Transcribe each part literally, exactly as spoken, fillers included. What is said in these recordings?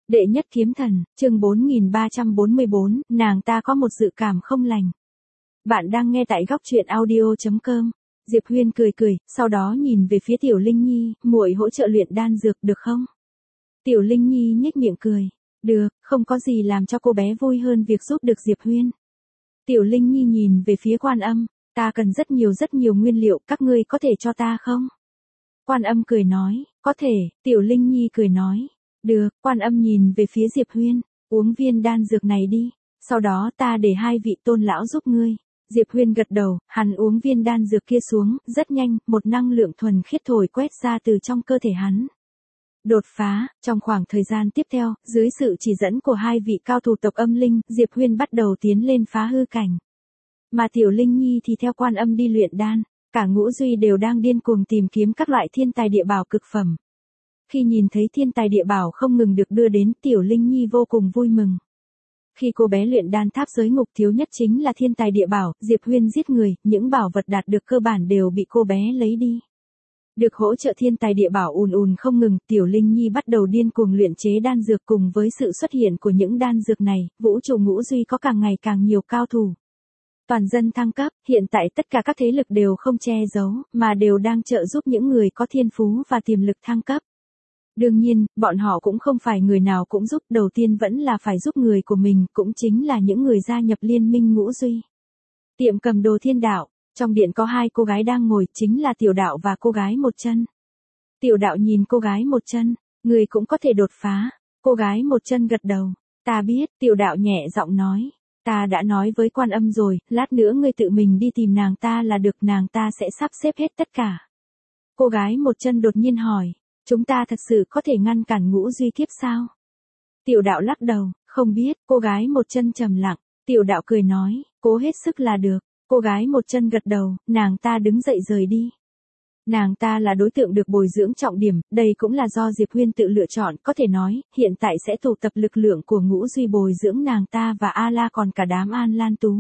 Đệ nhất kiếm thần, chương bốn nghìn ba trăm bốn mươi bốn, nàng ta có một dự cảm không lành. Bạn đang nghe tại góc truyện audio chấm com. Diệp Huyên cười cười, sau đó nhìn về phía Tiểu Linh Nhi, muội hỗ trợ luyện đan dược được không? Tiểu Linh Nhi nhếch miệng cười, được, không có gì làm cho cô bé vui hơn việc giúp được Diệp Huyên. Tiểu Linh Nhi nhìn về phía Quan Âm, ta cần rất nhiều rất nhiều nguyên liệu, các ngươi có thể cho ta không? Quan Âm cười nói, có thể. Tiểu Linh Nhi cười nói, được. Quan Âm nhìn về phía Diệp Huyên, uống viên đan dược này đi, sau đó ta để hai vị tôn lão giúp ngươi. Diệp Huyên gật đầu, hắn uống viên đan dược kia xuống, rất nhanh, một năng lượng thuần khiết thổi quét ra từ trong cơ thể hắn. Đột phá, trong khoảng thời gian tiếp theo, dưới sự chỉ dẫn của hai vị cao thủ tộc Âm Linh, Diệp Huyên bắt đầu tiến lên phá hư cảnh. Mà Tiểu Linh Nhi thì theo Quan Âm đi luyện đan, cả Ngũ Duy đều đang điên cuồng tìm kiếm các loại thiên tài địa bảo cực phẩm. Khi nhìn thấy thiên tài địa bảo không ngừng được đưa đến, Tiểu Linh Nhi vô cùng vui mừng. Khi cô bé luyện đan tháp giới ngục thiếu nhất chính là thiên tài địa bảo, Diệp Huyên giết người, những bảo vật đạt được cơ bản đều bị cô bé lấy đi. Được hỗ trợ thiên tài địa bảo ùn ùn không ngừng, Tiểu Linh Nhi bắt đầu điên cuồng luyện chế đan dược. Cùng với sự xuất hiện của những đan dược này, vũ trụ Ngũ Duy có càng ngày càng nhiều cao thủ. Toàn dân thăng cấp, hiện tại tất cả các thế lực đều không che giấu, mà đều đang trợ giúp những người có thiên phú và tiềm lực thăng cấp. Đương nhiên, bọn họ cũng không phải người nào cũng giúp, đầu tiên vẫn là phải giúp người của mình, cũng chính là những người gia nhập liên minh Ngũ Duy. Tiệm cầm đồ Thiên Đạo, trong điện có hai cô gái đang ngồi, chính là Tiểu Đạo và cô gái một chân. Tiểu Đạo nhìn cô gái một chân, người cũng có thể đột phá. Cô gái một chân gật đầu, ta biết. Tiểu Đạo nhẹ giọng nói, ta đã nói với Quan Âm rồi, lát nữa ngươi tự mình đi tìm nàng ta là được, nàng ta sẽ sắp xếp hết tất cả. Cô gái một chân đột nhiên hỏi, chúng ta thật sự có thể ngăn cản Ngũ Duy kiếp sao? Tiểu Đạo lắc đầu, không biết. Cô gái một chân trầm lặng. Tiểu Đạo cười nói, cố hết sức là được. Cô gái một chân gật đầu, nàng ta đứng dậy rời đi. Nàng ta là đối tượng được bồi dưỡng trọng điểm, đây cũng là do Diệp Huyên tự lựa chọn, có thể nói, hiện tại sẽ tụ tập lực lượng của Ngũ Duy bồi dưỡng nàng ta và A-la còn cả đám An Lan Tú.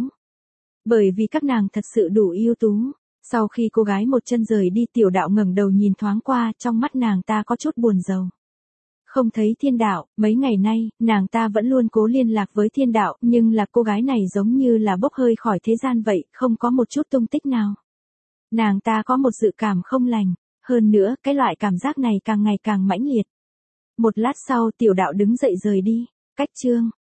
Bởi vì các nàng thật sự đủ ưu tú. Sau khi cô gái một chân rời đi, Tiểu Đạo ngẩng đầu nhìn thoáng qua, trong mắt nàng ta có chút buồn rầu. Không thấy Thiên Đạo, mấy ngày nay, nàng ta vẫn luôn cố liên lạc với Thiên Đạo, nhưng là cô gái này giống như là bốc hơi khỏi thế gian vậy, không có một chút tung tích nào. Nàng ta có một dự cảm không lành, hơn nữa, cái loại cảm giác này càng ngày càng mãnh liệt. Một lát sau, Tiểu Đạo đứng dậy rời đi. Cách chương